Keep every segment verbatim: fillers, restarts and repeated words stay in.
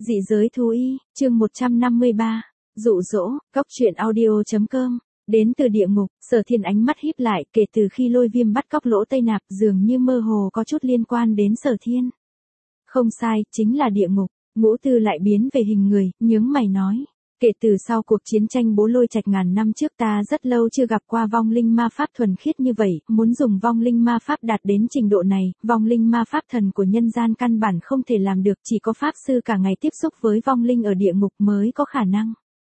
Dị giới thú y, chương một trăm năm mươi ba, dụ dỗ, cóc truyện audio.com, đến từ địa ngục. Sở Thiên ánh mắt híp lại, kể từ khi Lôi Viêm bắt cóc Lỗ Tây Nạp dường như mơ hồ có chút liên quan đến Sở Thiên. Không sai, chính là địa ngục. Ngũ Tư lại biến về hình người, nhướng mày nói. Kể từ sau cuộc chiến tranh Bố Lôi Trạch ngàn năm trước ta rất lâu chưa gặp qua vong linh ma pháp thuần khiết như vậy, muốn dùng vong linh ma pháp đạt đến trình độ này, vong linh ma pháp thần của nhân gian căn bản không thể làm được, chỉ có pháp sư cả ngày tiếp xúc với vong linh ở địa ngục mới có khả năng.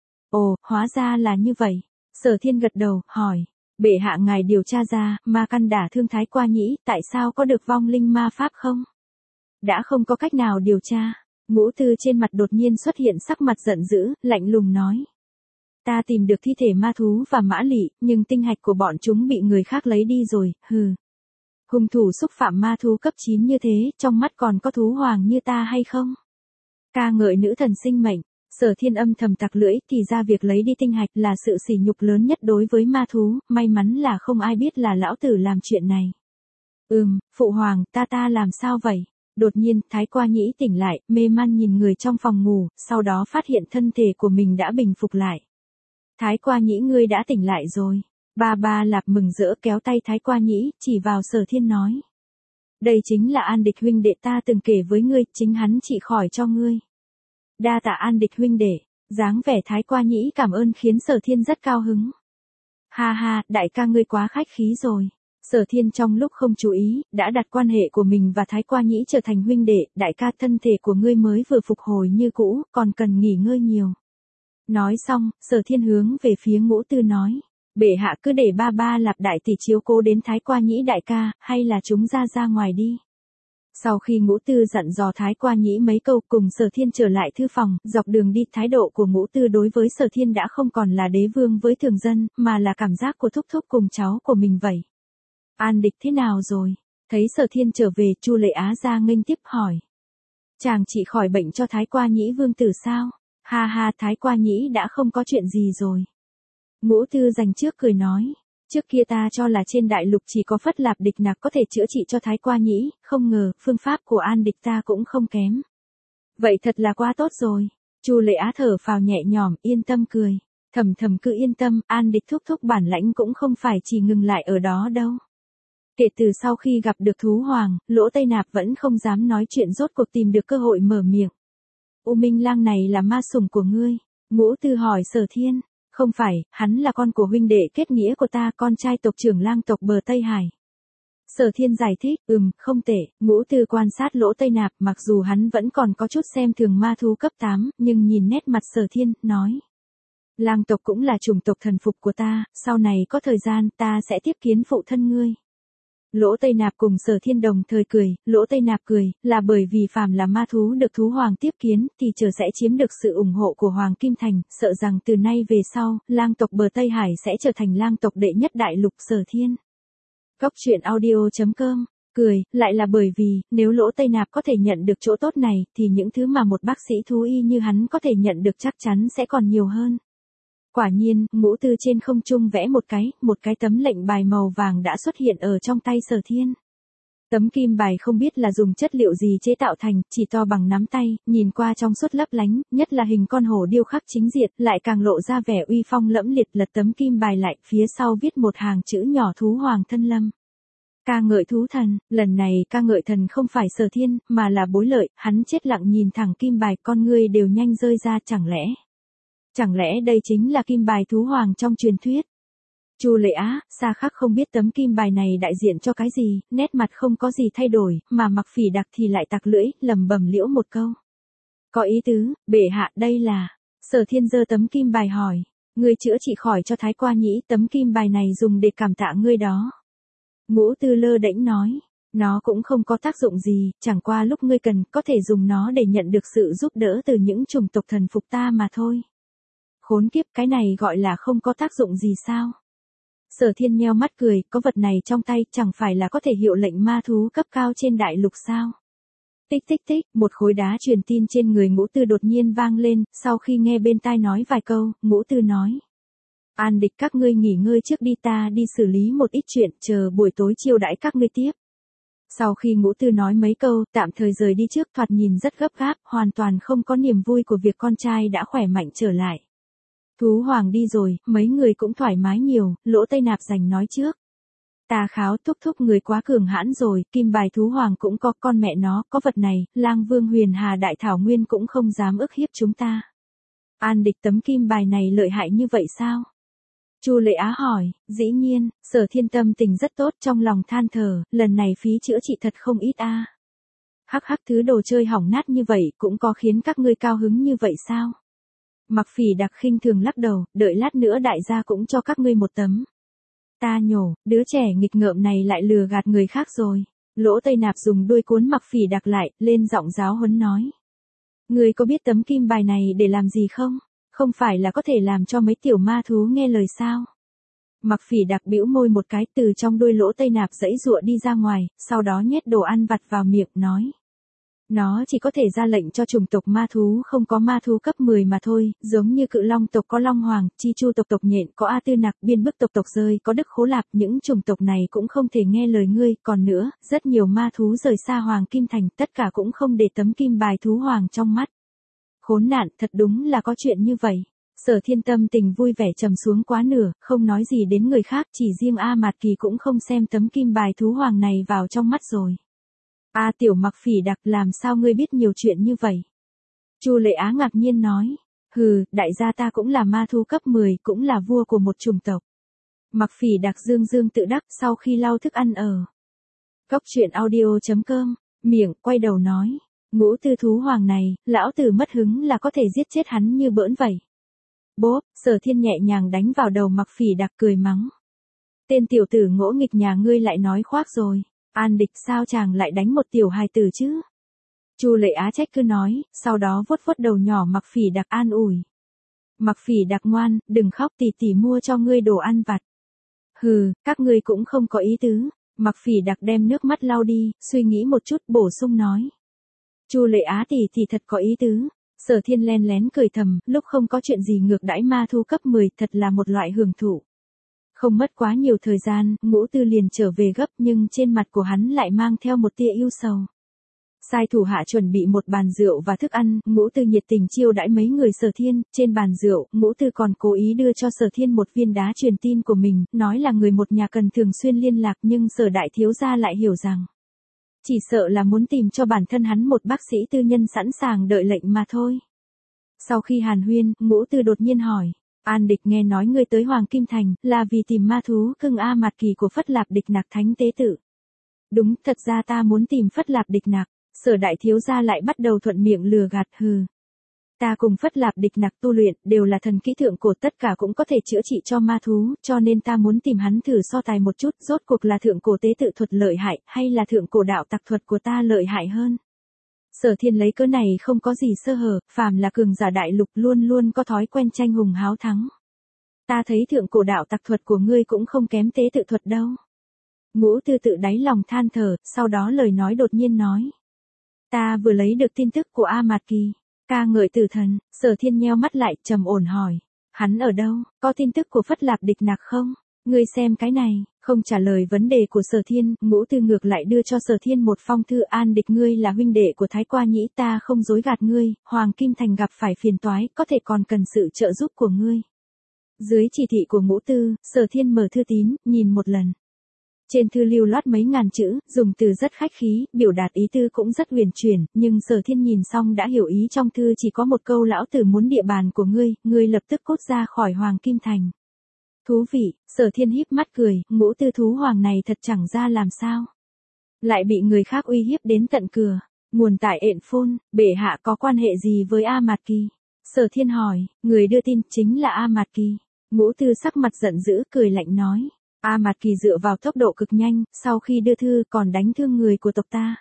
Ồ, hóa ra là như vậy. Sở Thiên gật đầu, hỏi. Bệ hạ ngài điều tra ra, ma căn đả thương Thái Qua Nhĩ, tại sao có được vong linh ma pháp không? Đã không có cách nào điều tra. Ngũ Tư trên mặt đột nhiên xuất hiện sắc mặt giận dữ, lạnh lùng nói. Ta tìm được thi thể ma thú và mã lị, nhưng tinh hạch của bọn chúng bị người khác lấy đi rồi, hừ. Hung thủ xúc phạm ma thú cấp chín như thế, trong mắt còn có thú hoàng như ta hay không? Ca ngợi nữ thần sinh mệnh. Sở Thiên âm thầm tặc lưỡi, thì ra việc lấy đi tinh hạch là sự sỉ nhục lớn nhất đối với ma thú, may mắn là không ai biết là lão tử làm chuyện này. Ừm, phụ hoàng, ta ta làm sao vậy? Đột nhiên, Thái Qua Nhĩ tỉnh lại, mê man nhìn người trong phòng ngủ, sau đó phát hiện thân thể của mình đã bình phục lại. Thái Qua Nhĩ ngươi đã tỉnh lại rồi. Ba ba Lạp mừng rỡ kéo tay Thái Qua Nhĩ, chỉ vào Sở Thiên nói. Đây chính là An Địch huynh đệ ta từng kể với ngươi, chính hắn trị khỏi cho ngươi. Đa tạ An Địch huynh đệ, dáng vẻ Thái Qua Nhĩ cảm ơn khiến Sở Thiên rất cao hứng. Ha ha, đại ca ngươi quá khách khí rồi. Sở Thiên trong lúc không chú ý, đã đặt quan hệ của mình và Thái Qua Nhĩ trở thành huynh đệ, đại ca thân thể của ngươi mới vừa phục hồi như cũ, còn cần nghỉ ngơi nhiều. Nói xong, Sở Thiên hướng về phía Ngũ Tư nói, bệ hạ cứ để ba ba Lạp đại tỷ chiếu cố đến Thái Qua Nhĩ đại ca, hay là chúng ra ra ngoài đi. Sau khi Ngũ Tư dặn dò Thái Qua Nhĩ mấy câu cùng Sở Thiên trở lại thư phòng, dọc đường đi thái độ của Ngũ Tư đối với Sở Thiên đã không còn là đế vương với thường dân, mà là cảm giác của thúc thúc cùng cháu của mình vậy. An Địch thế nào rồi? Thấy Sở Thiên trở về, Chu Lệ Á ra nghênh tiếp hỏi. Chàng trị khỏi bệnh cho Thái Qua Nhĩ vương tử sao? Ha ha, Thái Qua Nhĩ đã không có chuyện gì rồi. Ngũ Tư dành trước cười nói. Trước kia ta cho là trên đại lục chỉ có Phất Lạp Địch Nặc có thể chữa trị cho Thái Qua Nhĩ, không ngờ, phương pháp của An Địch ta cũng không kém. Vậy thật là quá tốt rồi. Chu Lệ Á thở phào nhẹ nhõm, yên tâm cười. Thầm thầm cứ yên tâm, An Địch thúc thúc bản lãnh cũng không phải chỉ ngừng lại ở đó đâu. Kể từ sau khi gặp được thú hoàng, Lỗ Tây Nạp vẫn không dám nói chuyện, rốt cuộc tìm được cơ hội mở miệng. U Minh Lang này là ma sủng của ngươi? Ngũ Tư hỏi Sở Thiên. Không phải, hắn là con của huynh đệ kết nghĩa của ta, con trai tộc trưởng lang tộc bờ Tây Hải. Sở Thiên giải thích, ừm, không tệ. Ngũ Tư quan sát Lỗ Tây Nạp, mặc dù hắn vẫn còn có chút xem thường ma thú cấp tám, nhưng nhìn nét mặt Sở Thiên, nói. Lang tộc cũng là chủng tộc thần phục của ta, sau này có thời gian ta sẽ tiếp kiến phụ thân ngươi. Lỗ Tây Nạp cùng Sở Thiên đồng thời cười, Lỗ Tây Nạp cười, là bởi vì phàm là ma thú được thú hoàng tiếp kiến, thì chờ sẽ chiếm được sự ủng hộ của Hoàng Kim Thành, sợ rằng từ nay về sau, lang tộc bờ Tây Hải sẽ trở thành lang tộc đệ nhất đại lục. Sở Thiên. Cóc truyện audio.com, cười, lại là bởi vì, nếu Lỗ Tây Nạp có thể nhận được chỗ tốt này, thì những thứ mà một bác sĩ thú y như hắn có thể nhận được chắc chắn sẽ còn nhiều hơn. Quả nhiên, Ngũ Tư trên không trung vẽ một cái, một cái tấm lệnh bài màu vàng đã xuất hiện ở trong tay Sở Thiên. Tấm kim bài không biết là dùng chất liệu gì chế tạo thành, chỉ to bằng nắm tay, nhìn qua trong suốt lấp lánh, nhất là hình con hổ điêu khắc chính diện, lại càng lộ ra vẻ uy phong lẫm liệt. Lật tấm kim bài lại, phía sau viết một hàng chữ nhỏ thú hoàng thân lâm. Ca ngợi thú thần, lần này ca ngợi thần không phải Sở Thiên, mà là Bối Lợi, hắn chết lặng nhìn thẳng kim bài, con ngươi đều nhanh rơi ra. Chẳng lẽ... Chẳng lẽ đây chính là kim bài thú hoàng trong truyền thuyết? Chu Lệ Á, xa khắc không biết tấm kim bài này đại diện cho cái gì, nét mặt không có gì thay đổi, mà Mặc Phỉ Đặc thì lại tặc lưỡi, lẩm bẩm liễu một câu. Có ý tứ, bệ hạ, đây là... Sở Thiên giơ tấm kim bài hỏi. Ngươi chữa trị khỏi cho Thái Qua Nhĩ, tấm kim bài này dùng để cảm tạ ngươi đó. Ngũ Tư lơ đễnh nói. Nó cũng không có tác dụng gì, chẳng qua lúc ngươi cần, có thể dùng nó để nhận được sự giúp đỡ từ những chủng tộc thần phục ta mà thôi. Khốn kiếp, cái này gọi là không có tác dụng gì sao? Sở Thiên nheo mắt cười, có vật này trong tay, chẳng phải là có thể hiệu lệnh ma thú cấp cao trên đại lục sao? Tích tích tích, một khối đá truyền tin trên người Ngũ Tư đột nhiên vang lên, sau khi nghe bên tai nói vài câu, Ngũ Tư nói. An Địch các ngươi nghỉ ngơi trước đi, ta đi xử lý một ít chuyện, chờ buổi tối chiêu đãi các ngươi tiếp. Sau khi Ngũ Tư nói mấy câu, tạm thời rời đi trước, thoạt nhìn rất gấp gáp, hoàn toàn không có niềm vui của việc con trai đã khỏe mạnh trở lại. Thú Hoàng đi rồi, mấy người cũng thoải mái nhiều, Lỗ Tây Nạp giành nói trước. Tà Kháo thúc thúc người quá cường hãn rồi, kim bài Thú Hoàng cũng có, con mẹ nó, có vật này, Lang Vương Huyền Hà Đại Thảo Nguyên cũng không dám ức hiếp chúng ta. An Địch tấm kim bài này lợi hại như vậy sao? Chu Lệ Á hỏi, dĩ nhiên, Sở Thiên tâm tình rất tốt, trong lòng than thở, lần này phí chữa trị thật không ít a. À. Hắc hắc, thứ đồ chơi hỏng nát như vậy cũng có khiến các ngươi cao hứng như vậy sao? Mặc Phỉ Đặc khinh thường lắc đầu, đợi lát nữa đại gia cũng cho các ngươi một tấm. Ta nhổ, đứa trẻ nghịch ngợm này lại lừa gạt người khác rồi. Lỗ Tây Nạp dùng đuôi cuốn Mặc Phỉ Đặc lại, lên giọng giáo huấn nói. Ngươi có biết tấm kim bài này để làm gì không? Không phải là có thể làm cho mấy tiểu ma thú nghe lời sao? Mặc Phỉ Đặc bĩu môi một cái, từ trong đuôi Lỗ Tây Nạp giãy giụa đi ra ngoài, sau đó nhét đồ ăn vặt vào miệng, nói. Nó chỉ có thể ra lệnh cho chủng tộc ma thú không có ma thú cấp mười mà thôi, giống như Cự Long tộc có Long Hoàng, Chi Chu tộc tộc nhện có A Tư Nặc, Biên Bức tộc tộc rơi có Đức Khố Lạp, những chủng tộc này cũng không thể nghe lời ngươi, còn nữa, rất nhiều ma thú rời xa Hoàng Kim Thành, tất cả cũng không để tấm kim bài Thú Hoàng trong mắt. Khốn nạn, thật đúng là có chuyện như vậy. Sở Thiên tâm tình vui vẻ trầm xuống quá nửa, không nói gì đến người khác, chỉ riêng A Mạt Kỳ cũng không xem tấm kim bài Thú Hoàng này vào trong mắt rồi. A tiểu Mặc Phỉ Đặc, làm sao ngươi biết nhiều chuyện như vậy? Chu Lệ Á ngạc nhiên nói, hừ, đại gia ta cũng là ma thú cấp mười, cũng là vua của một chủng tộc. Mặc Phỉ Đặc dương dương tự đắc sau khi lau thức ăn ở. Cốc truyện audio chấm com, miệng quay đầu nói, Ngũ Tư Thú Hoàng này, lão tử mất hứng là có thể giết chết hắn như bỡn vậy. Bốp, Sở Thiên nhẹ nhàng đánh vào đầu Mặc Phỉ Đặc, cười mắng. Tên tiểu tử ngỗ nghịch nhà ngươi lại nói khoác rồi. An Địch, sao chàng lại đánh một tiểu hài tử chứ? Chu Lệ Á trách cứ nói, sau đó vuốt vuốt đầu nhỏ Mặc Phỉ Đặc an ủi. Mặc Phỉ Đặc ngoan, đừng khóc, tỷ tỷ mua cho ngươi đồ ăn vặt. Hừ, các ngươi cũng không có ý tứ. Mặc Phỉ Đặc đem nước mắt lau đi, suy nghĩ một chút bổ sung nói. Chu Lệ Á tỷ tỷ thật có ý tứ. Sở Thiên len lén cười thầm, lúc không có chuyện gì ngược đãi ma thú cấp mười, thật là một loại hưởng thụ. Không mất quá nhiều thời gian, Ngũ Tư liền trở về gấp, nhưng trên mặt của hắn lại mang theo một tia ưu sầu. Sai thủ hạ chuẩn bị một bàn rượu và thức ăn, Ngũ Tư nhiệt tình chiêu đãi mấy người Sở Thiên, trên bàn rượu, Ngũ Tư còn cố ý đưa cho Sở Thiên một viên đá truyền tin của mình, nói là người một nhà cần thường xuyên liên lạc, nhưng Sở đại thiếu gia lại hiểu rằng, chỉ sợ là muốn tìm cho bản thân hắn một bác sĩ tư nhân sẵn sàng đợi lệnh mà thôi. Sau khi hàn huyên, Ngũ Tư đột nhiên hỏi, An Địch, nghe nói ngươi tới Hoàng Kim Thành, là vì tìm ma thú cưng A Mạt Kỳ của Phất Lạp Địch Nặc thánh tế tự. Đúng, thật ra ta muốn tìm Phất Lạp Địch Nặc. Sở đại thiếu gia lại bắt đầu thuận miệng lừa gạt, hừ. Ta cùng Phất Lạp Địch Nặc tu luyện, đều là thần kỹ thượng cổ, tất cả cũng có thể chữa trị cho ma thú, cho nên ta muốn tìm hắn thử so tài một chút, rốt cuộc là thượng cổ tế tự thuật lợi hại, hay là thượng cổ đạo tặc thuật của ta lợi hại hơn. Sở Thiên lấy cớ này không có gì sơ hở, phàm là cường giả đại lục luôn luôn có thói quen tranh hùng háo thắng. Ta thấy thượng cổ đạo tặc thuật của ngươi cũng không kém tế tự thuật đâu. Ngũ Tư tự đáy lòng than thở, sau đó lời nói đột nhiên nói. Ta vừa lấy được tin tức của A Mạt Kỳ, ca ngợi tử thần. Sở Thiên nheo mắt lại, trầm ổn hỏi. Hắn ở đâu, có tin tức của Phất Lạp Địch Nặc không? Ngươi xem cái này. Không trả lời vấn đề của Sở Thiên, Ngũ Tư ngược lại đưa cho Sở Thiên một phong thư. An Địch, ngươi là huynh đệ của Thái Qua Nhĩ, ta không dối gạt ngươi, Hoàng Kim Thành gặp phải phiền toái, có thể còn cần sự trợ giúp của ngươi. Dưới chỉ thị của Ngũ Tư, Sở Thiên mở thư tín, nhìn một lần. Trên thư lưu loát mấy ngàn chữ, dùng từ rất khách khí, biểu đạt ý tư cũng rất huyền chuyển, nhưng Sở Thiên nhìn xong đã hiểu ý trong thư chỉ có một câu, lão tử muốn địa bàn của ngươi, ngươi lập tức cút ra khỏi Hoàng Kim Thành. Thú vị, Sở Thiên híp mắt cười, Ngũ Tư Thú Hoàng này thật chẳng ra làm sao. Lại bị người khác uy hiếp đến tận cửa. Nguồn tại ện phôn, bệ hạ có quan hệ gì với A Mạt Kỳ? Sở Thiên hỏi, người đưa tin chính là A Mạt Kỳ. Ngũ Tư sắc mặt giận dữ, cười lạnh nói. A Mạt Kỳ dựa vào tốc độ cực nhanh, sau khi đưa thư còn đánh thương người của tộc ta.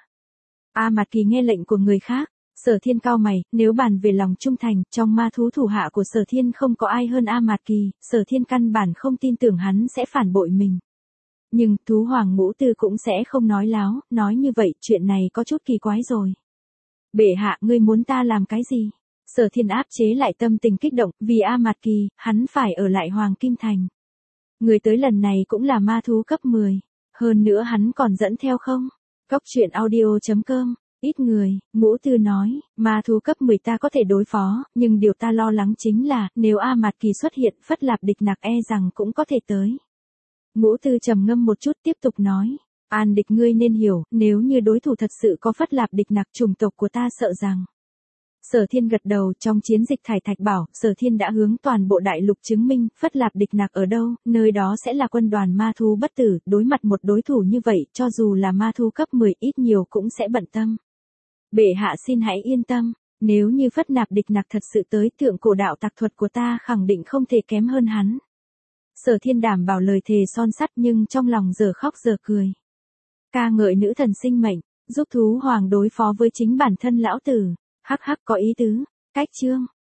A Mạt Kỳ nghe lệnh của người khác. Sở Thiên cau mày, nếu bàn về lòng trung thành, trong ma thú thủ hạ của Sở Thiên không có ai hơn A Mạt Kỳ, Sở Thiên căn bản không tin tưởng hắn sẽ phản bội mình. Nhưng, Thú Hoàng Ngũ Tư cũng sẽ không nói láo, nói như vậy, chuyện này có chút kỳ quái rồi. Bệ hạ, ngươi muốn ta làm cái gì? Sở Thiên áp chế lại tâm tình kích động, vì A Mạt Kỳ, hắn phải ở lại Hoàng Kim Thành. Người tới lần này cũng là ma thú cấp mười, hơn nữa hắn còn dẫn theo không? Cóc truyện audio chấm com, ít người, Ngũ Tư nói, ma thú cấp mười ta có thể đối phó, nhưng điều ta lo lắng chính là, nếu A Mạt Kỳ xuất hiện, Phất Lạp Địch Nặc e rằng cũng có thể tới. Ngũ Tư trầm ngâm một chút tiếp tục nói, An Địch ngươi nên hiểu, nếu như đối thủ thật sự có Phất Lạp Địch Nặc chủng tộc của ta sợ rằng. Sở Thiên gật đầu, trong chiến dịch Thải Thạch Bảo, Sở Thiên đã hướng toàn bộ đại lục chứng minh, Phất Lạp Địch Nặc ở đâu, nơi đó sẽ là quân đoàn ma thú bất tử, đối mặt một đối thủ như vậy, cho dù là ma thú cấp mười ít nhiều cũng sẽ bận tâm. Bệ hạ xin hãy yên tâm, nếu như Phất Lạp Địch Nặc thật sự tới, thượng cổ đạo tặc thuật của ta khẳng định không thể kém hơn hắn. Sở Thiên đảm bảo lời thề son sắt nhưng trong lòng giờ khóc giờ cười. Ca ngợi nữ thần sinh mệnh, giúp thú hoàng đối phó với chính bản thân lão tử. Hắc hắc có ý tứ. Cách chương